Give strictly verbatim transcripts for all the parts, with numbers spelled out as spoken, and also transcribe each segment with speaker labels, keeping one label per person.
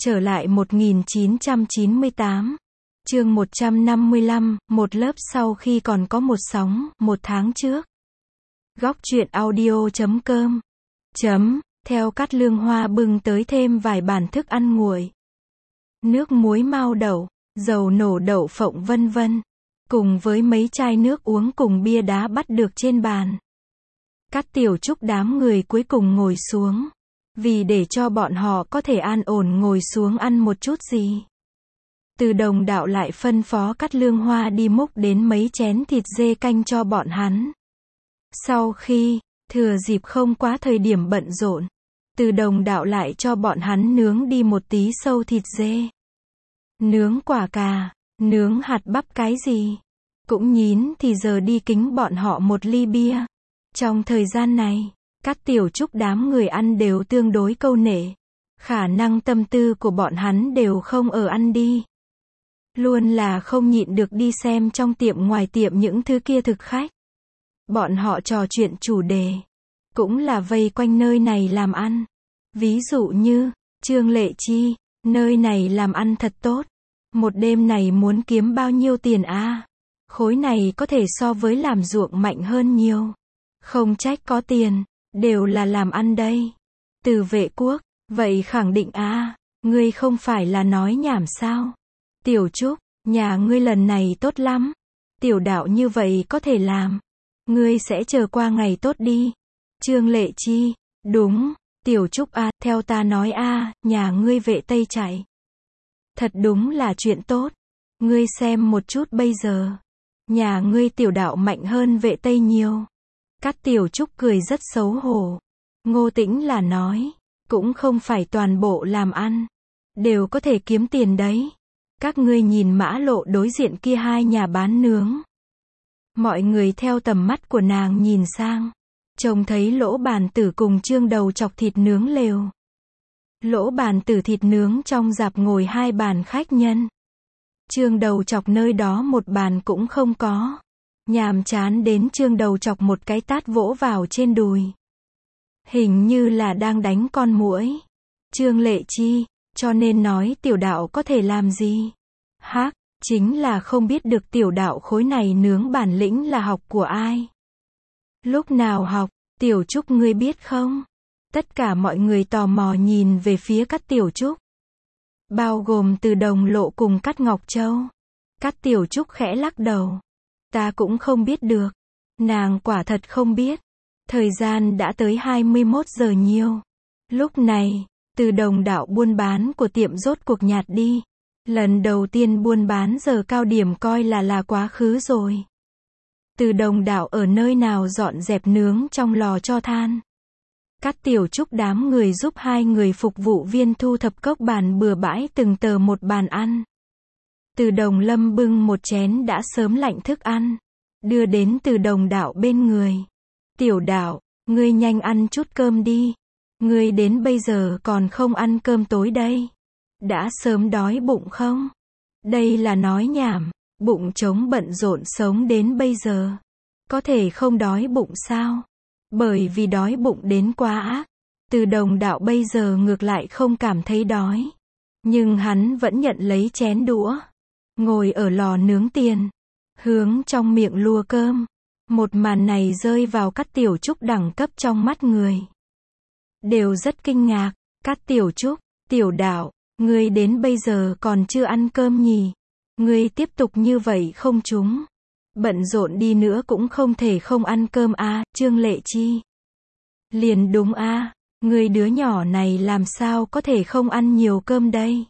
Speaker 1: Trở lại một nghìn chín trăm chín mươi tám. Chương một trăm năm mươi lăm, một lớp sau khi còn có một sóng, một tháng trước. Góc truyện audio chấm com. Chấm, theo Cát Lương Hoa bưng tới thêm vài bàn thức ăn nguội. Nước muối mao đậu, dầu nổ đậu phộng vân vân. Cùng với mấy chai nước uống cùng bia đá bắt được trên bàn. Cát Tiểu Trúc đám người cuối cùng ngồi xuống. Vì để cho bọn họ có thể an ổn ngồi xuống ăn một chút gì. Từ Đồng Đạo lại phân phó Cát Lương Hoa đi múc đến mấy chén thịt dê canh cho bọn hắn. Sau khi, thừa dịp không quá thời điểm bận rộn, Từ Đồng Đạo lại cho bọn hắn nướng đi một tí sâu thịt dê. Nướng quả cà, nướng hạt bắp cái gì. Cũng nhín thì giờ đi kính bọn họ một ly bia. Trong thời gian này, Cát Tiểu Trúc đám người ăn đều tương đối câu nệ. Khả năng tâm tư của bọn hắn đều không ở ăn đi. Luôn là không nhịn được đi xem trong tiệm ngoài tiệm những thứ kia thực khách. Bọn họ trò chuyện chủ đề. Cũng là vây quanh nơi này làm ăn. Ví dụ như, Trương Lệ Chi, nơi này làm ăn thật tốt. Một đêm này muốn kiếm bao nhiêu tiền a? Khối này có thể so với làm ruộng mạnh hơn nhiều. Không trách có tiền. Đều là làm ăn đây. Từ Vệ Quốc, vậy khẳng định a, ngươi không phải là nói nhảm sao? Tiểu Trúc, nhà ngươi lần này tốt lắm. Tiểu Đạo như vậy có thể làm. Ngươi sẽ chờ qua ngày tốt đi. Trương Lệ Chi, đúng, Tiểu Trúc a, theo ta nói a, nhà ngươi Vệ Tây chạy. Thật đúng là chuyện tốt. Ngươi xem một chút bây giờ. Nhà ngươi Tiểu Đạo mạnh hơn Vệ Tây nhiều. Cát Tiểu Trúc cười rất xấu hổ. Ngô Tĩnh là nói, cũng không phải toàn bộ làm ăn, đều có thể kiếm tiền đấy. Các ngươi nhìn mã lộ đối diện kia hai nhà bán nướng. Mọi người theo tầm mắt của nàng nhìn sang, trông thấy Lỗ Bàn Tử cùng Trương Đầu Chọc thịt nướng lều. Lỗ Bàn Tử thịt nướng trong rạp ngồi hai bàn khách nhân. Trương Đầu Chọc nơi đó một bàn cũng không có. Nhàm chán đến Trương Đầu Chọc một cái tát vỗ vào trên đùi. Hình như là đang đánh con muỗi. Trương Lệ Chi, cho nên nói Tiểu Đạo có thể làm gì? Hắc, chính là không biết được Tiểu Đạo khối này nướng bản lĩnh là học của ai? Lúc nào học, Tiểu Trúc ngươi biết không? Tất cả mọi người tò mò nhìn về phía Cát Tiểu Trúc. Bao gồm Từ Đồng Lộ cùng Cát Ngọc Châu. Cát Tiểu Trúc khẽ lắc đầu. Ta cũng không biết được. Nàng quả thật không biết. Thời gian đã tới hai mươi mốt giờ nhiều. Lúc này, Từ Đồng Đạo buôn bán của tiệm rốt cuộc nhạt đi. Lần đầu tiên buôn bán giờ cao điểm coi là là quá khứ rồi. Từ Đồng Đạo ở nơi nào dọn dẹp nướng trong lò cho than. Cát Tiểu Trúc đám người giúp hai người phục vụ viên thu thập cốc bàn bừa bãi từng tờ một bàn ăn. Từ Đồng Lâm bưng một chén đã sớm lạnh thức ăn, đưa đến Từ Đồng Đạo bên người. Tiểu Đạo, ngươi nhanh ăn chút cơm đi. Ngươi đến bây giờ còn không ăn cơm tối đây. Đã sớm đói bụng không? Đây là nói nhảm, bụng trống bận rộn sống đến bây giờ. Có thể không đói bụng sao? Bởi vì đói bụng đến quá ác. Từ Đồng Đạo bây giờ ngược lại không cảm thấy đói. Nhưng hắn vẫn nhận lấy chén đũa. Ngồi ở lò nướng tiền, hướng trong miệng lua cơm. Một màn này rơi vào Cát Tiểu Trúc đẳng cấp trong mắt người. Đều rất kinh ngạc. Cát Tiểu Trúc, Tiểu Đạo, ngươi đến bây giờ còn chưa ăn cơm nhỉ? Ngươi tiếp tục như vậy không trúng. Bận rộn đi nữa cũng không thể không ăn cơm a, Trương Lệ Chi. Liền đúng a, ngươi đứa nhỏ này làm sao có thể không ăn nhiều cơm đây?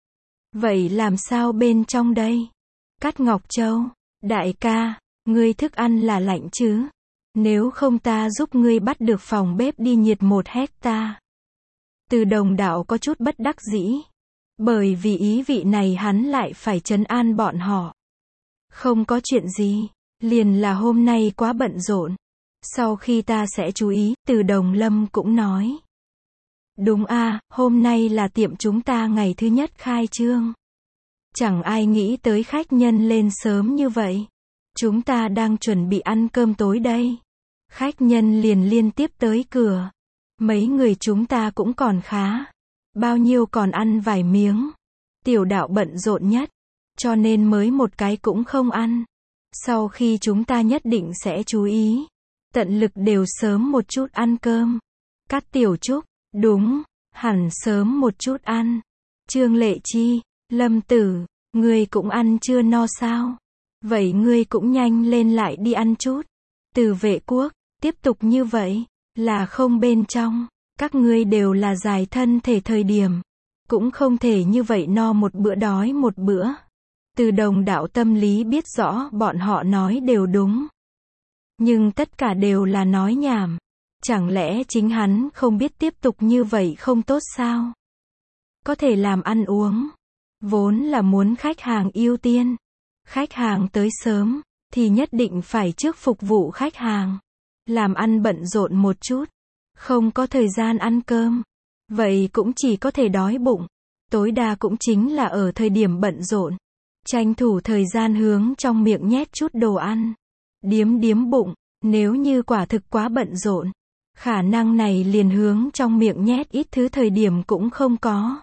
Speaker 1: Vậy làm sao bên trong đây? Cát Ngọc Châu, đại ca, ngươi thức ăn là lạnh chứ? Nếu không ta giúp ngươi bắt được phòng bếp đi nhiệt một hecta. Từ Đồng Đạo có chút bất đắc dĩ. Bởi vì ý vị này hắn lại phải trấn an bọn họ. Không có chuyện gì, liền là hôm nay quá bận rộn. Sau khi ta sẽ chú ý, Từ Đồng Lâm cũng nói. Đúng a, hôm nay là tiệm chúng ta ngày thứ nhất khai trương. Chẳng ai nghĩ tới khách nhân lên sớm như vậy. Chúng ta đang chuẩn bị ăn cơm tối đây. Khách nhân liền liên tiếp tới cửa. Mấy người chúng ta cũng còn khá. bao nhiêu còn ăn vài miếng. Tiểu đạo bận rộn nhất, cho nên mới một cái cũng không ăn. Sau khi chúng ta nhất định sẽ chú ý, tận lực đều sớm một chút ăn cơm. Cát Tiểu Trúc, đúng, hẳn sớm một chút ăn. Trương Lệ Chi, Lâm Tử, ngươi cũng ăn chưa no sao? Vậy ngươi cũng nhanh lên lại đi ăn chút. Từ Vệ Quốc, tiếp tục như vậy, là không bên trong, các ngươi đều là giải thân thể thời điểm. Cũng không thể như vậy no một bữa đói một bữa. Từ Đồng đạo tâm lý biết rõ bọn họ nói đều đúng. Nhưng tất cả đều là nói nhảm. Chẳng lẽ chính hắn không biết tiếp tục như vậy không tốt sao? Có thể làm ăn uống. Vốn là muốn khách hàng ưu tiên. Khách hàng tới sớm, thì nhất định phải trước phục vụ khách hàng. Làm ăn bận rộn một chút. Không có thời gian ăn cơm. Vậy cũng chỉ có thể đói bụng. Tối đa cũng chính là ở thời điểm bận rộn. Tranh thủ thời gian hướng trong miệng nhét chút đồ ăn. Điếm điếm bụng, nếu như quả thực quá bận rộn. Khả năng này liền hướng trong miệng nhét ít thứ thời điểm cũng không có.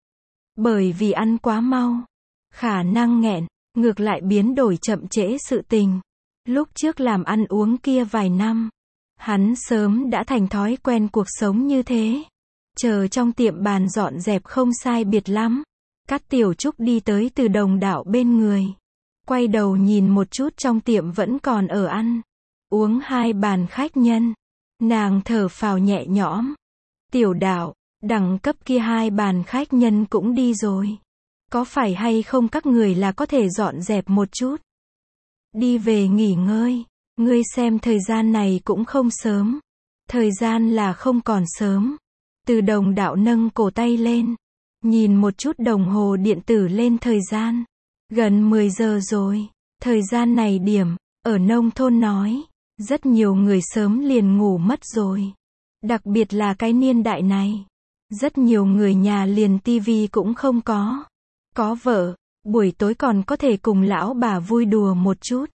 Speaker 1: Bởi vì ăn quá mau. Khả năng nghẹn, ngược lại biến đổi chậm trễ sự tình. Lúc trước làm ăn uống kia vài năm. Hắn sớm đã thành thói quen cuộc sống như thế. Chờ trong tiệm bàn dọn dẹp không sai biệt lắm. Cát Tiểu Trúc đi tới Từ Đồng đạo bên người. Quay đầu nhìn một chút trong tiệm vẫn còn ở ăn. Uống hai bàn khách nhân. Nàng thở phào nhẹ nhõm. Tiểu đạo, đẳng cấp kia hai bàn khách nhân cũng đi rồi. Có phải hay không các người là có thể dọn dẹp một chút. Đi về nghỉ ngơi. Ngươi xem thời gian này cũng không sớm. Thời gian là không còn sớm. Từ Đồng đạo nâng cổ tay lên. Nhìn một chút đồng hồ điện tử lên thời gian. Gần mười giờ rồi. Thời gian này điểm, ở nông thôn nói. Rất nhiều người sớm liền ngủ mất rồi. Đặc biệt là cái niên đại này. Rất nhiều người nhà liền tivi cũng không có. Có vợ, buổi tối còn có thể cùng lão bà vui đùa một chút.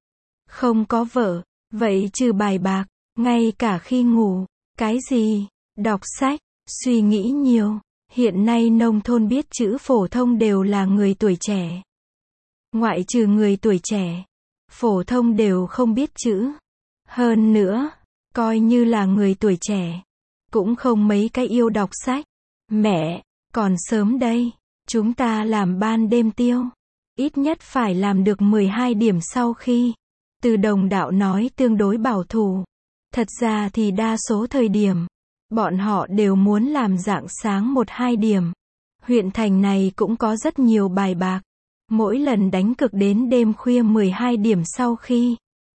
Speaker 1: Không có vợ, vậy trừ bài bạc, ngay cả khi ngủ, cái gì, đọc sách, suy nghĩ nhiều. Hiện nay nông thôn biết chữ phổ thông đều là người tuổi trẻ. Ngoại trừ người tuổi trẻ, phổ thông đều không biết chữ. Hơn nữa, coi như là người tuổi trẻ, cũng không mấy cái yêu đọc sách. Mẹ, còn sớm đây, chúng ta làm ban đêm tiêu. Ít nhất phải làm được mười hai điểm sau khi. Từ Đồng đạo nói tương đối bảo thủ. Thật ra thì đa số thời điểm, bọn họ đều muốn làm rạng sáng một hai điểm. Huyện thành này cũng có rất nhiều bài bạc. Mỗi lần đánh cực đến đêm khuya mười hai điểm sau khi.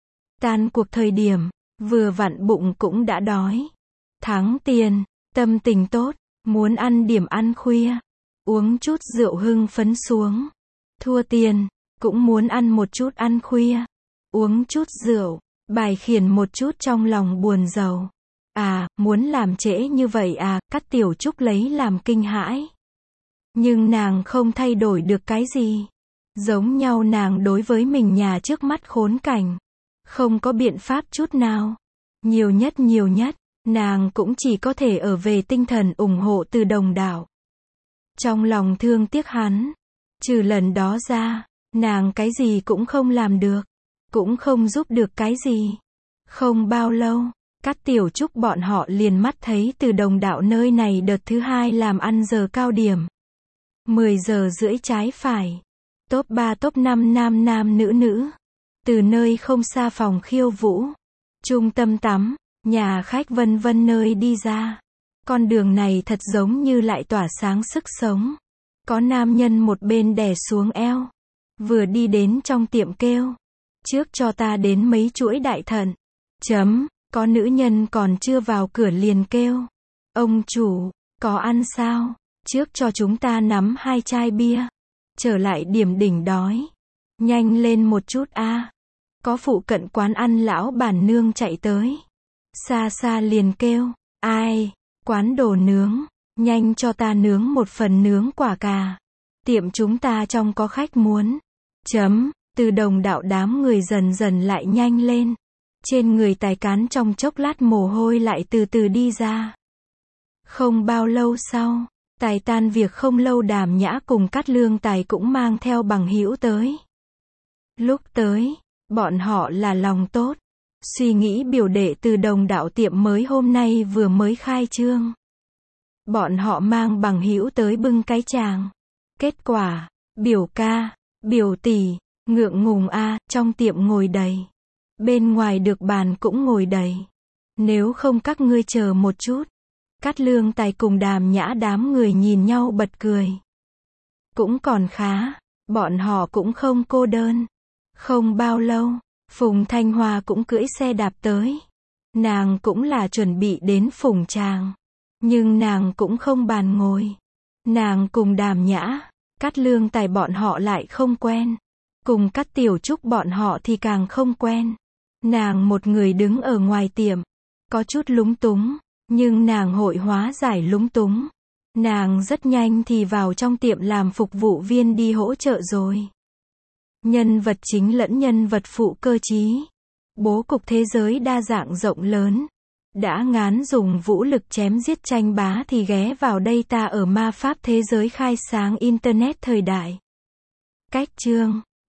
Speaker 1: Tan cuộc thời điểm, vừa vặn bụng cũng đã đói. Thắng tiền, tâm tình tốt, muốn ăn điểm ăn khuya. Uống chút rượu hưng phấn xuống. Thua tiền, cũng muốn ăn một chút ăn khuya. Uống chút rượu, bài khiển một chút trong lòng buồn rầu. À, muốn làm trễ như vậy à, Cát Tiểu Trúc lấy làm kinh hãi. Nhưng nàng không thay đổi được cái gì. Giống nhau nàng đối với mình nhà trước mắt khốn cảnh. Không có biện pháp chút nào. Nhiều nhất nhiều nhất, nàng cũng chỉ có thể ở về tinh thần ủng hộ Từ Đồng đạo. Trong lòng thương tiếc hắn. Trừ lần đó ra, nàng cái gì cũng không làm được. Cũng không giúp được cái gì. Không bao lâu, Cát Tiểu Trúc bọn họ liền mắt thấy Từ Đồng đạo nơi này đợt thứ hai làm ăn giờ cao điểm. mười giờ rưỡi trái phải. Top ba top năm nam nam nữ nữ. Từ nơi không xa phòng khiêu vũ, trung tâm tắm, nhà khách vân vân nơi đi ra. Con đường này thật giống như lại tỏa sáng sức sống. Có nam nhân một bên đè xuống eo. Vừa đi đến trong tiệm kêu. Trước cho ta đến mấy chuỗi đại thận. Chấm, có nữ nhân còn chưa vào cửa liền kêu. Ông chủ, có ăn sao? Trước cho chúng ta nắm hai chai bia. Trở lại điểm đỉnh đói. Nhanh lên một chút a. À. Có phụ cận quán ăn lão bản nương chạy tới. Xa xa liền kêu. Ai? Quán đồ nướng. Nhanh cho ta nướng một phần nướng quả cà. Tiệm chúng ta trong có khách muốn. Chấm. Từ Đồng đạo đám người dần dần lại nhanh lên. Trên người tài cán trong chốc lát mồ hôi lại từ từ đi ra. Không bao lâu sau, Tài tan việc không lâu Đàm Nhã cùng Cát Lương Tài cũng mang theo bằng hữu tới. Lúc tới, bọn họ là lòng tốt, suy nghĩ biểu đệ từ Đồng Đạo tiệm mới hôm nay vừa mới khai trương. Bọn họ mang bằng hữu tới bưng cái tràng. Kết quả, biểu ca, biểu tỷ, ngượng ngùng a, trong tiệm ngồi đầy. Bên ngoài được bàn cũng ngồi đầy. Nếu không các ngươi chờ một chút. Cát Lương Tài cùng Đàm Nhã đám người nhìn nhau bật cười. Cũng còn khá, bọn họ cũng không cô đơn. Không bao lâu, Phùng Thanh Hoa cũng cưỡi xe đạp tới. Nàng cũng là chuẩn bị đến phùng tràng. Nhưng nàng cũng không bàn ngồi. Nàng cùng Đàm Nhã, Cát Lương Tài bọn họ lại không quen. Cùng Cát Tiểu Trúc bọn họ thì càng không quen. Nàng một người đứng ở ngoài tiệm. Có chút lúng túng. Nhưng nàng hội hóa giải lúng túng. Nàng rất nhanh thì vào trong tiệm làm phục vụ viên đi hỗ trợ rồi. Nhân vật chính lẫn nhân vật phụ cơ trí. Bố cục thế giới đa dạng rộng lớn. Đã ngán dùng vũ lực chém giết tranh bá thì ghé vào đây ta ở ma pháp thế giới khai sáng Internet thời đại. Cách chương